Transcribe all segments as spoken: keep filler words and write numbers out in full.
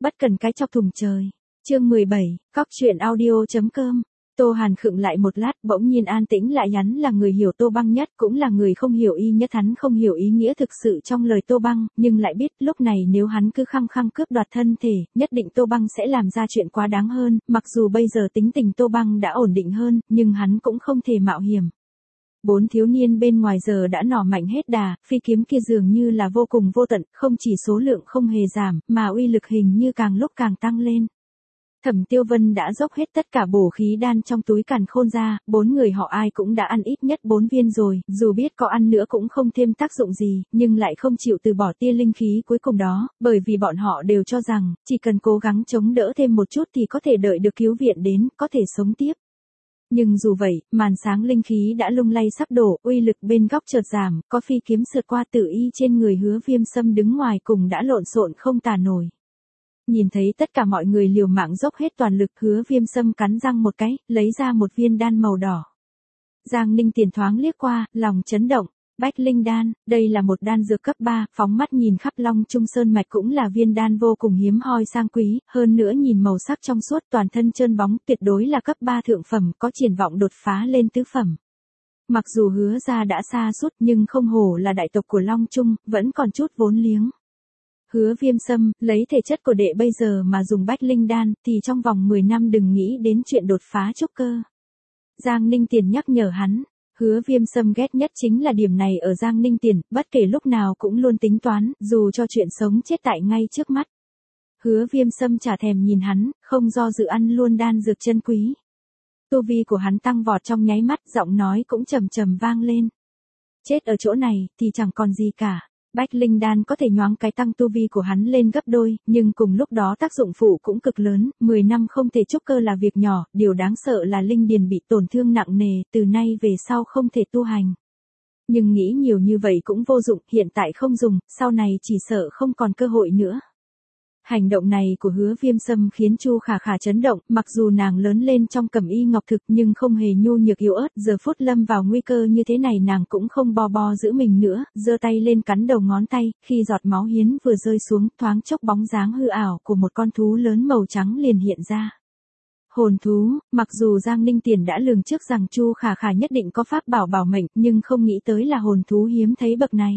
bất cần cái chọc thùng trời. Chương mười bảy, cóc truyện audio.com. Tô Hàn khựng lại một lát, bỗng nhiên an tĩnh lại. Hắn là người hiểu Tô Băng nhất, cũng là người không hiểu y nhất. Hắn không hiểu ý nghĩa thực sự trong lời Tô Băng, nhưng lại biết lúc này nếu hắn cứ khăng khăng cướp đoạt thân thể, nhất định Tô Băng sẽ làm ra chuyện quá đáng hơn. Mặc dù bây giờ tính tình Tô Băng đã ổn định hơn, nhưng hắn cũng không thể mạo hiểm. Bốn thiếu niên bên ngoài giờ đã nỏ mạnh hết đà, phi kiếm kia dường như là vô cùng vô tận, không chỉ số lượng không hề giảm, mà uy lực hình như càng lúc càng tăng lên. Thẩm Tiêu Vân đã dốc hết tất cả bổ khí đan trong túi càn khôn ra, bốn người họ ai cũng đã ăn ít nhất bốn viên rồi, dù biết có ăn nữa cũng không thêm tác dụng gì, nhưng lại không chịu từ bỏ tia linh khí cuối cùng đó, bởi vì bọn họ đều cho rằng, chỉ cần cố gắng chống đỡ thêm một chút thì có thể đợi được cứu viện đến, có thể sống tiếp. Nhưng dù vậy, màn sáng linh khí đã lung lay sắp đổ, uy lực bên góc chợt giảm, có phi kiếm sượt qua Tử Y trên người Hứa Viêm Sâm đứng ngoài cùng đã lộn xộn không tả nổi. Nhìn thấy tất cả mọi người liều mạng dốc hết toàn lực, Hứa Viêm Sâm cắn răng một cái, lấy ra một viên đan màu đỏ. Giang Ninh Tiền thoáng liếc qua, lòng chấn động. Bách Linh Đan, đây là một đan dược cấp ba, phóng mắt nhìn khắp Long Trung Sơn mạch cũng là viên đan vô cùng hiếm hoi sang quý, hơn nữa nhìn màu sắc trong suốt, toàn thân trơn bóng, tuyệt đối là cấp ba thượng phẩm, có triển vọng đột phá lên tứ phẩm. Mặc dù Hứa gia đã xa suốt nhưng không hổ là đại tộc của Long Trung, vẫn còn chút vốn liếng. Hứa Viêm Sâm, lấy thể chất của đệ bây giờ mà dùng Bách Linh Đan, thì trong vòng mười năm đừng nghĩ đến chuyện đột phá trúc cơ. Giang Ninh Tiền nhắc nhở hắn. Hứa Viêm Sâm ghét nhất chính là điểm này ở Giang Ninh Tiền, bất kể lúc nào cũng luôn tính toán, dù cho chuyện sống chết tại ngay trước mắt. Hứa Viêm Sâm chả thèm nhìn hắn, không do dự ăn luôn đan dược chân quý. Tu vi của hắn tăng vọt trong nháy mắt, giọng nói cũng trầm trầm vang lên. Chết ở chỗ này, thì chẳng còn gì cả. Bách Linh Đan có thể nhoáng cái tăng tu vi của hắn lên gấp đôi, nhưng cùng lúc đó tác dụng phụ cũng cực lớn, mười năm không thể trúc cơ là việc nhỏ, điều đáng sợ là linh điền bị tổn thương nặng nề, từ nay về sau không thể tu hành. Nhưng nghĩ nhiều như vậy cũng vô dụng, hiện tại không dùng, sau này chỉ sợ không còn cơ hội nữa. Hành động này của Hứa Viêm Sâm khiến Chu Khả Khả chấn động, mặc dù nàng lớn lên trong cẩm y ngọc thực nhưng không hề nhu nhược yếu ớt, giờ phút lâm vào nguy cơ như thế này nàng cũng không bo bo giữ mình nữa, giơ tay lên cắn đầu ngón tay, khi giọt máu hiến vừa rơi xuống, thoáng chốc bóng dáng hư ảo của một con thú lớn màu trắng liền hiện ra. Hồn thú, mặc dù Giang Ninh Tiền đã lường trước rằng Chu Khả Khả nhất định có pháp bảo bảo mệnh, nhưng không nghĩ tới là hồn thú hiếm thấy bậc này.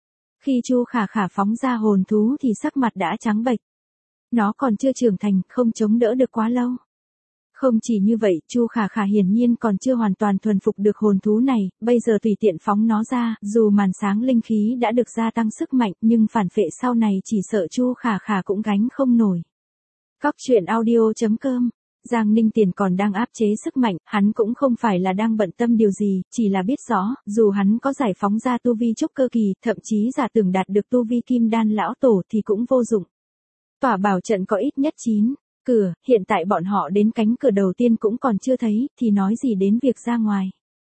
Khi Chu Khả Khả phóng ra hồn thú thì sắc mặt đã trắng bệch. Nó còn chưa trưởng thành, không chống đỡ được quá lâu. Không chỉ như vậy, Chu Khả Khả hiển nhiên còn chưa hoàn toàn thuần phục được hồn thú này, bây giờ tùy tiện phóng nó ra, dù màn sáng linh khí đã được gia tăng sức mạnh, nhưng phản phệ sau này chỉ sợ Chu Khả Khả cũng gánh không nổi. Cóc truyện audio.com. Giang Ninh Tiền còn đang áp chế sức mạnh, hắn cũng không phải là đang bận tâm điều gì, chỉ là biết rõ, dù hắn có giải phóng ra tu vi trúc cơ kỳ, thậm chí giả tưởng đạt được tu vi kim đan lão tổ thì cũng vô dụng. Tỏa bảo trận có ít nhất chín cửa, hiện tại bọn họ đến cánh cửa đầu tiên cũng còn chưa thấy, thì nói gì đến việc ra ngoài.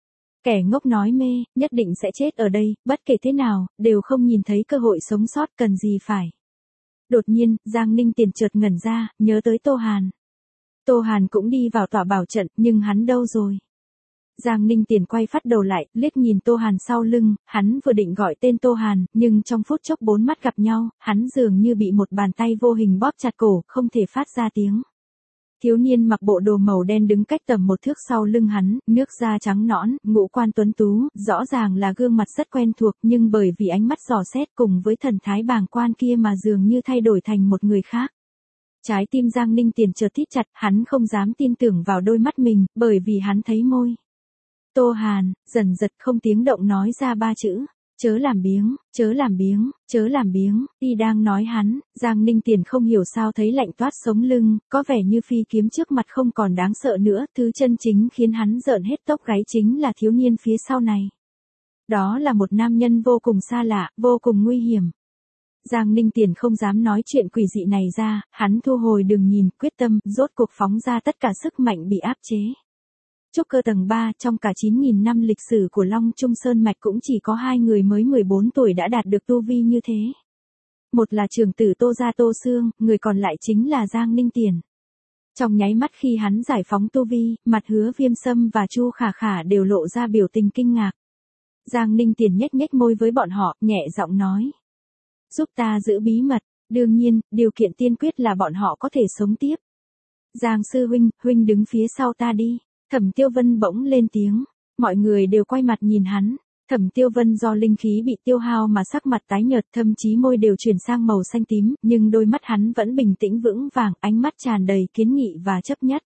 Kẻ ngốc nói mê, nhất định sẽ chết ở đây, bất kể thế nào, đều không nhìn thấy cơ hội sống sót, cần gì phải. Đột nhiên, Giang Ninh Tiền chợt ngẩn ra, nhớ tới Tô Hàn. Tô Hàn cũng đi vào tỏa bảo trận, nhưng hắn đâu rồi? Giang Ninh Tiền quay phát đầu lại, liếc nhìn Tô Hàn sau lưng, hắn vừa định gọi tên Tô Hàn, nhưng trong phút chốc bốn mắt gặp nhau, hắn dường như bị một bàn tay vô hình bóp chặt cổ, không thể phát ra tiếng. Thiếu niên mặc bộ đồ màu đen đứng cách tầm một thước sau lưng hắn, nước da trắng nõn, ngũ quan tuấn tú, rõ ràng là gương mặt rất quen thuộc, nhưng bởi vì ánh mắt dò xét cùng với thần thái bàng quan kia mà dường như thay đổi thành một người khác. Trái tim Giang Ninh Tiền chợt thít chặt, hắn không dám tin tưởng vào đôi mắt mình, bởi vì hắn thấy môi. Tô Hàn, dần giật không tiếng động nói ra ba chữ, chớ làm biếng, chớ làm biếng, chớ làm biếng, y đang nói hắn, Giang Ninh Tiền không hiểu sao thấy lạnh toát sống lưng, có vẻ như phi kiếm trước mặt không còn đáng sợ nữa, thứ chân chính khiến hắn rợn hết tóc gáy chính là thiếu niên phía sau này. Đó là một nam nhân vô cùng xa lạ, vô cùng nguy hiểm. Giang Ninh Tiền không dám nói chuyện quỷ dị này ra, hắn thu hồi đừng nhìn, quyết tâm, rốt cuộc phóng ra tất cả sức mạnh bị áp chế. Trúc cơ tầng ba, trong cả chín nghìn năm lịch sử của Long Trung Sơn Mạch cũng chỉ có hai người mới mười bốn tuổi đã đạt được tu vi như thế. Một là trưởng tử Tô Gia Tô Sương, người còn lại chính là Giang Ninh Tiền. Trong nháy mắt khi hắn giải phóng tu vi, mặt Hứa Viêm Sâm và Chu Khả Khả đều lộ ra biểu tình kinh ngạc. Giang Ninh Tiền nhếch nhếch môi với bọn họ, nhẹ giọng nói. Giúp ta giữ bí mật, Đương nhiên, điều kiện tiên quyết là bọn họ có thể sống tiếp. Giang sư huynh, huynh đứng phía sau ta đi. Thẩm Tiêu Vân bỗng lên tiếng. Mọi người đều quay mặt nhìn hắn. Thẩm Tiêu Vân do linh khí bị tiêu hao mà sắc mặt tái nhợt, thậm chí môi đều chuyển sang màu xanh tím, nhưng đôi mắt hắn vẫn bình tĩnh vững vàng, ánh mắt tràn đầy kiến nghị và chấp nhất.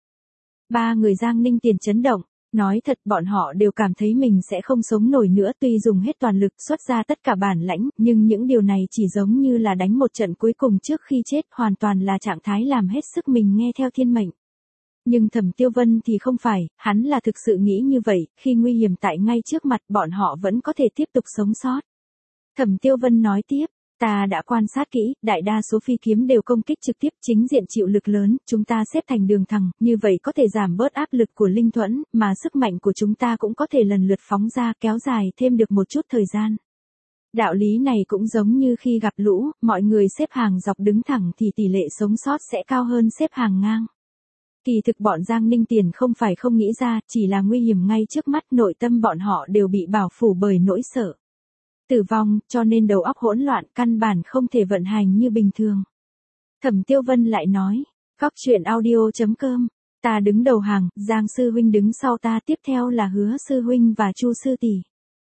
Ba người Giang Ninh Tiền chấn động. Nói thật, bọn họ đều cảm thấy mình sẽ không sống nổi nữa, tuy dùng hết toàn lực xuất ra tất cả bản lãnh, nhưng những điều này chỉ giống như là đánh một trận cuối cùng trước khi chết, hoàn toàn là trạng thái làm hết sức mình nghe theo thiên mệnh. Nhưng Thẩm Tiêu Vân thì không phải, hắn là thực sự nghĩ như vậy, khi nguy hiểm tại ngay trước mặt bọn họ vẫn có thể tiếp tục sống sót. Thẩm Tiêu Vân nói tiếp, ta đã quan sát kỹ, đại đa số phi kiếm đều công kích trực tiếp chính diện chịu lực lớn, chúng ta xếp thành đường thẳng, như vậy có thể giảm bớt áp lực của linh thuẫn, mà sức mạnh của chúng ta cũng có thể lần lượt phóng ra kéo dài thêm được một chút thời gian. Đạo lý này cũng giống như khi gặp lũ, mọi người xếp hàng dọc đứng thẳng thì tỷ lệ sống sót sẽ cao hơn xếp hàng ngang. Kỳ thực bọn Giang Ninh Tiền không phải không nghĩ ra, chỉ là nguy hiểm ngay trước mắt, nội tâm bọn họ đều bị bảo phủ bởi nỗi sợ tử vong, cho nên đầu óc hỗn loạn, căn bản không thể vận hành như bình thường. Thẩm Tiêu Vân lại nói, Góc truyện audio chấm com, ta đứng đầu hàng, Giang sư huynh đứng sau ta, tiếp theo là Hứa sư huynh và Chu sư tỷ.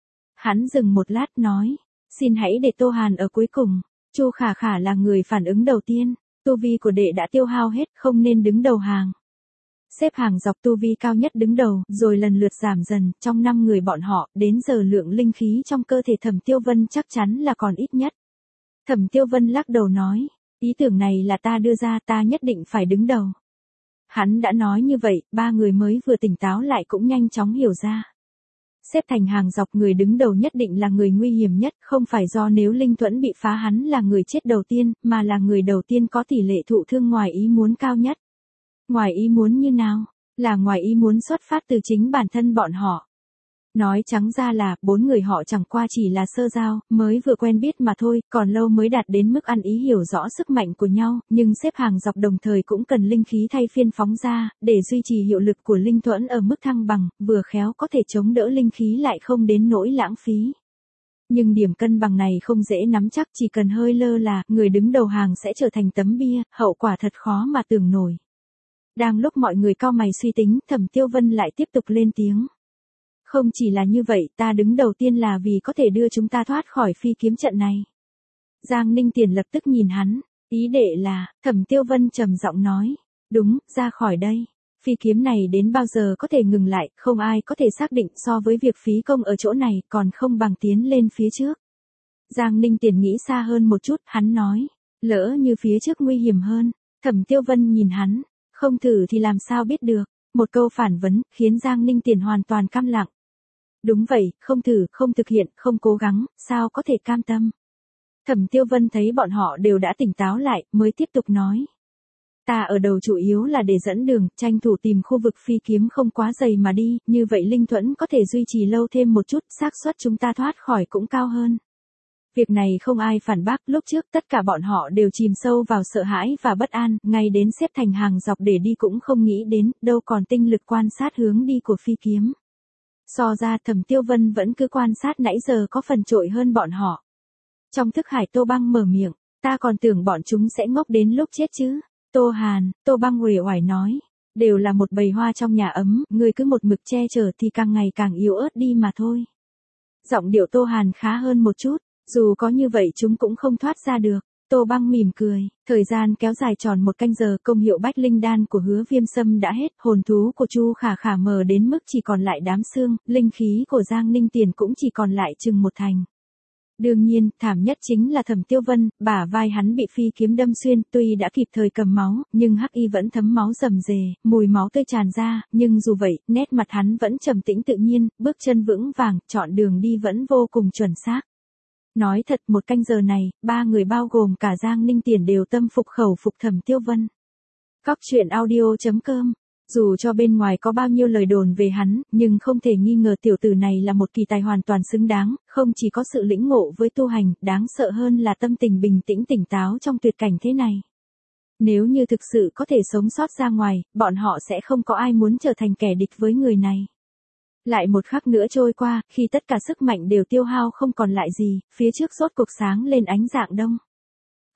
Hắn dừng một lát nói, xin hãy để Tô Hàn ở cuối cùng. Chu Khả Khả là người phản ứng đầu tiên, tu vi của đệ đã tiêu hao hết, không nên đứng đầu hàng. Xếp hàng dọc tu vi cao nhất đứng đầu, rồi lần lượt giảm dần, trong năm người bọn họ, đến giờ lượng linh khí trong cơ thể Thẩm Tiêu Vân chắc chắn là còn ít nhất. Thẩm Tiêu Vân lắc đầu nói, ý tưởng này là ta đưa ra, ta nhất định phải đứng đầu. Hắn đã nói như vậy, ba người mới vừa tỉnh táo lại cũng nhanh chóng hiểu ra. Xếp thành hàng dọc, người đứng đầu nhất định là người nguy hiểm nhất, không phải do nếu linh thuẫn bị phá hắn là người chết đầu tiên, mà là người đầu tiên có tỷ lệ thụ thương ngoài ý muốn cao nhất. Ngoài ý muốn như nào? Là ngoài ý muốn xuất phát từ chính bản thân bọn họ. Nói trắng ra là, bốn người họ chẳng qua chỉ là sơ giao, mới vừa quen biết mà thôi, còn lâu mới đạt đến mức ăn ý hiểu rõ sức mạnh của nhau, nhưng xếp hàng dọc đồng thời cũng cần linh khí thay phiên phóng ra, để duy trì hiệu lực của linh thuẫn ở mức thăng bằng, vừa khéo có thể chống đỡ linh khí lại không đến nỗi lãng phí. Nhưng điểm cân bằng này không dễ nắm chắc, chỉ cần hơi lơ là, người đứng đầu hàng sẽ trở thành tấm bia, hậu quả thật khó mà tưởng nổi. Đang lúc mọi người cau mày suy tính, Thẩm Tiêu Vân lại tiếp tục lên tiếng. Không chỉ là như vậy, ta đứng đầu tiên là vì có thể đưa chúng ta thoát khỏi phi kiếm trận này. Giang Ninh Tiền lập tức nhìn hắn, ý đệ là, Thẩm Tiêu Vân trầm giọng nói, đúng, ra khỏi đây. Phi kiếm này đến bao giờ có thể ngừng lại, không ai có thể xác định, so với việc phí công ở chỗ này, còn không bằng tiến lên phía trước. Giang Ninh Tiền nghĩ xa hơn một chút, hắn nói, lỡ như phía trước nguy hiểm hơn. Thẩm Tiêu Vân nhìn hắn, không thử thì làm sao biết được. Một câu phản vấn, khiến Giang Ninh Tiền hoàn toàn câm lặng. Đúng vậy, không thử, không thực hiện, không cố gắng, sao có thể cam tâm. Thẩm Tiêu Vân thấy bọn họ đều đã tỉnh táo lại, mới tiếp tục nói. Ta ở đầu chủ yếu là để dẫn đường, tranh thủ tìm khu vực phi kiếm không quá dày mà đi, như vậy linh thuẫn có thể duy trì lâu thêm một chút, xác suất chúng ta thoát khỏi cũng cao hơn. Việc này không ai phản bác, lúc trước tất cả bọn họ đều chìm sâu vào sợ hãi và bất an, ngay đến xếp thành hàng dọc để đi cũng không nghĩ đến, đâu còn tinh lực quan sát hướng đi của phi kiếm. So ra Thẩm Tiêu Vân vẫn cứ quan sát nãy giờ có phần trội hơn bọn họ. Trong thức hải Tô Băng mở miệng, ta còn tưởng bọn chúng sẽ ngốc đến lúc chết chứ. Tô Hàn, Tô Băng uể oải nói, đều là một bầy hoa trong nhà ấm, ngươi cứ một mực che chở thì càng ngày càng yếu ớt đi mà thôi. Giọng điệu Tô Hàn khá hơn một chút, dù có như vậy chúng cũng không thoát ra được. Tô Băng mỉm cười, thời gian kéo dài tròn một canh giờ, công hiệu bách linh đan của Hứa Viêm Sâm đã hết, hồn thú của Chu Khả Khả mờ đến mức chỉ còn lại đám xương, linh khí của Giang Ninh Tiền cũng chỉ còn lại chừng một thành. Đương nhiên, thảm nhất chính là Thẩm Tiêu Vân, bả vai hắn bị phi kiếm đâm xuyên, tuy đã kịp thời cầm máu, nhưng hắc y vẫn thấm máu rầm rề, mùi máu tươi tràn ra, nhưng dù vậy, nét mặt hắn vẫn trầm tĩnh tự nhiên, bước chân vững vàng, chọn đường đi vẫn vô cùng chuẩn xác. Nói thật, một canh giờ này, ba người bao gồm cả Giang Ninh Tiền đều tâm phục khẩu phục Thẩm Tiêu Vân. Góc truyện audio chấm com. Dù cho bên ngoài có bao nhiêu lời đồn về hắn, nhưng không thể nghi ngờ tiểu tử này là một kỳ tài hoàn toàn xứng đáng, không chỉ có sự lĩnh ngộ với tu hành, đáng sợ hơn là tâm tình bình tĩnh tỉnh táo trong tuyệt cảnh thế này. Nếu như thực sự có thể sống sót ra ngoài, bọn họ sẽ không có ai muốn trở thành kẻ địch với người này. Lại một khắc nữa trôi qua, khi tất cả sức mạnh đều tiêu hao không còn lại gì, phía trước rốt cuộc sáng lên ánh rạng đông.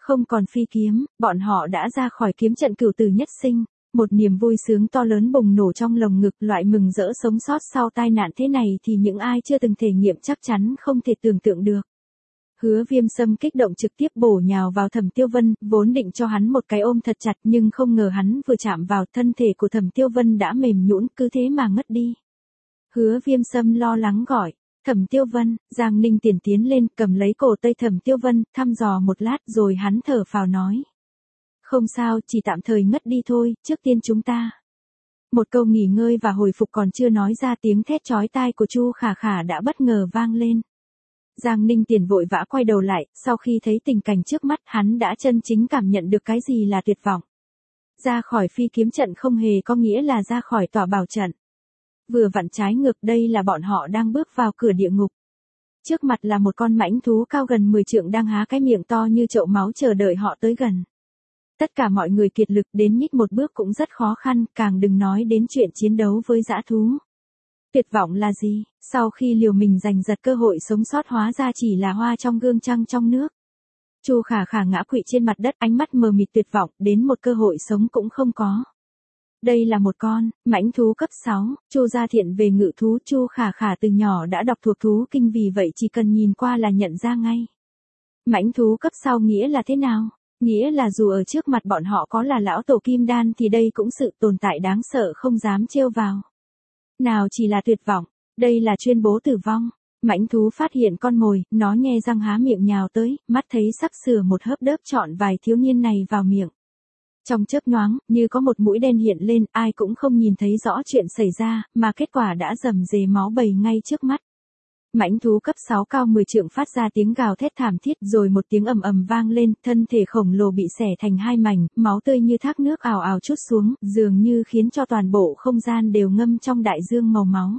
Không còn phi kiếm, bọn họ đã ra khỏi kiếm trận cửu tử nhất sinh. Một niềm vui sướng to lớn bùng nổ trong lồng ngực, loại mừng rỡ sống sót sau tai nạn thế này thì những ai chưa từng thể nghiệm chắc chắn không thể tưởng tượng được. Hứa Viêm Sâm kích động trực tiếp bổ nhào vào Thẩm Tiêu Vân, vốn định cho hắn một cái ôm thật chặt nhưng không ngờ hắn vừa chạm vào thân thể của Thẩm Tiêu Vân đã mềm nhũn, cứ thế mà ngất đi. Hứa Viêm Sâm lo lắng gọi, Thẩm Tiêu Vân. Giang Ninh Tiền tiến lên cầm lấy cổ tay Thẩm Tiêu Vân, thăm dò một lát rồi hắn thở phào nói. Không sao, chỉ tạm thời ngất đi thôi, trước tiên chúng ta. Một câu nghỉ ngơi và hồi phục còn chưa nói ra, tiếng thét chói tai của Chu Khả Khả đã bất ngờ vang lên. Giang Ninh Tiền vội vã quay đầu lại, sau khi thấy tình cảnh trước mắt hắn đã chân chính cảm nhận được cái gì là tuyệt vọng. Ra khỏi phi kiếm trận không hề có nghĩa là ra khỏi tòa bảo trận. Vừa vặn trái ngược, đây là bọn họ đang bước vào cửa địa ngục. Trước mặt là một con mãnh thú cao gần mười trượng đang há cái miệng to như chậu máu chờ đợi họ tới gần. Tất cả mọi người kiệt lực đến nhích một bước cũng rất khó khăn, càng đừng nói đến chuyện chiến đấu với dã thú. Tuyệt vọng là gì? Sau khi liều mình giành giật cơ hội sống sót hóa ra chỉ là hoa trong gương trăng trong nước. Chu Khả Khả ngã quỵ trên mặt đất, ánh mắt mờ mịt tuyệt vọng, đến một cơ hội sống cũng không có. Đây là một con mãnh thú cấp sáu, Chu Gia Thiện về ngự thú, Chu Khả Khả từ nhỏ đã đọc thuộc thú kinh, vì vậy chỉ cần nhìn qua là nhận ra ngay. Mãnh thú cấp sáu nghĩa là thế nào? Nghĩa là dù ở trước mặt bọn họ có là lão tổ kim đan thì đây cũng sự tồn tại đáng sợ không dám trêu vào. Nào chỉ là tuyệt vọng, đây là tuyên bố tử vong. Mãnh thú phát hiện con mồi, nó nhe răng há miệng nhào tới, mắt thấy sắp sửa một hớp đớp trọn vài thiếu niên này vào miệng. Trong chớp nhoáng, như có một mũi đen hiện lên, ai cũng không nhìn thấy rõ chuyện xảy ra, mà kết quả đã rầm rề máu bầy ngay trước mắt. Mãnh thú cấp sáu cao mười trượng phát ra tiếng gào thét thảm thiết, rồi một tiếng ầm ầm vang lên, thân thể khổng lồ bị xẻ thành hai mảnh, máu tươi như thác nước ào ào trút xuống, dường như khiến cho toàn bộ không gian đều ngâm trong đại dương màu máu.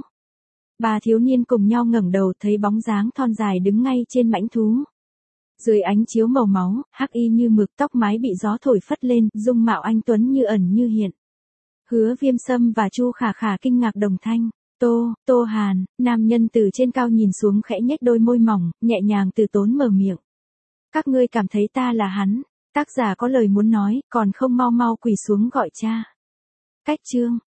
Ba thiếu niên cùng nhau ngẩng đầu thấy bóng dáng thon dài đứng ngay trên mãnh thú. Dưới ánh chiếu màu máu, hắc y như mực, tóc mái bị gió thổi phất lên, dung mạo anh tuấn như ẩn như hiện. Hứa Viêm Sâm và Chu Khả Khả kinh ngạc đồng thanh. Tô, Tô Hàn, nam nhân từ trên cao nhìn xuống khẽ nhếch đôi môi mỏng, nhẹ nhàng từ tốn mở miệng. Các ngươi cảm thấy ta là hắn, tác giả có lời muốn nói, còn không mau mau quỳ xuống gọi cha. Cách chương.